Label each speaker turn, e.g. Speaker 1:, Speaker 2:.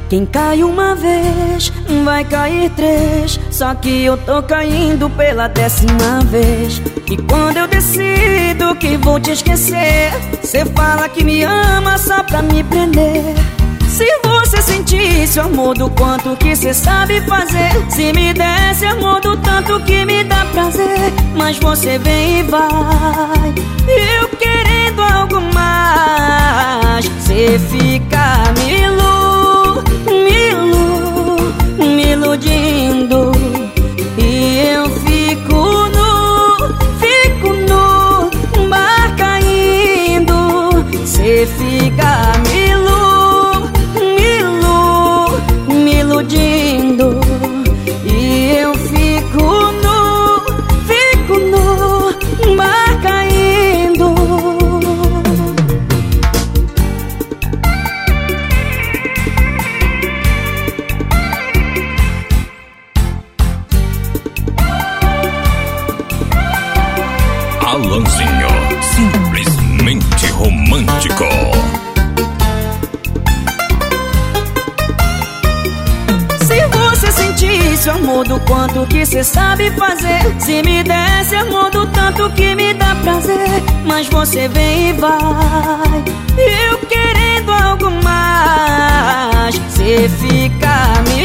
Speaker 1: Quem cai uma vez, vai cair três. Só que eu tô caindo pela 10ª vez. E quando eu decido que vou te esquecer, cê fala que me ama só pra me prender. Se você sentisse o amor do quanto que cê sabe fazer, se me desse amor do tanto que me dá prazer. Mas você vem e vai, eu querendo algo mais. Cê fica me iludindo, e eu fico no mar caindo. Cê fica me iludindo, e eu fico no mar caindo.
Speaker 2: Alanzinho, simplesmente romântico.
Speaker 1: Se você sentisse o amor do quanto que cê sabe fazer, se me desse amor do tanto que me dá prazer. Mas você vem e vai, eu querendo algo mais. Cê fica me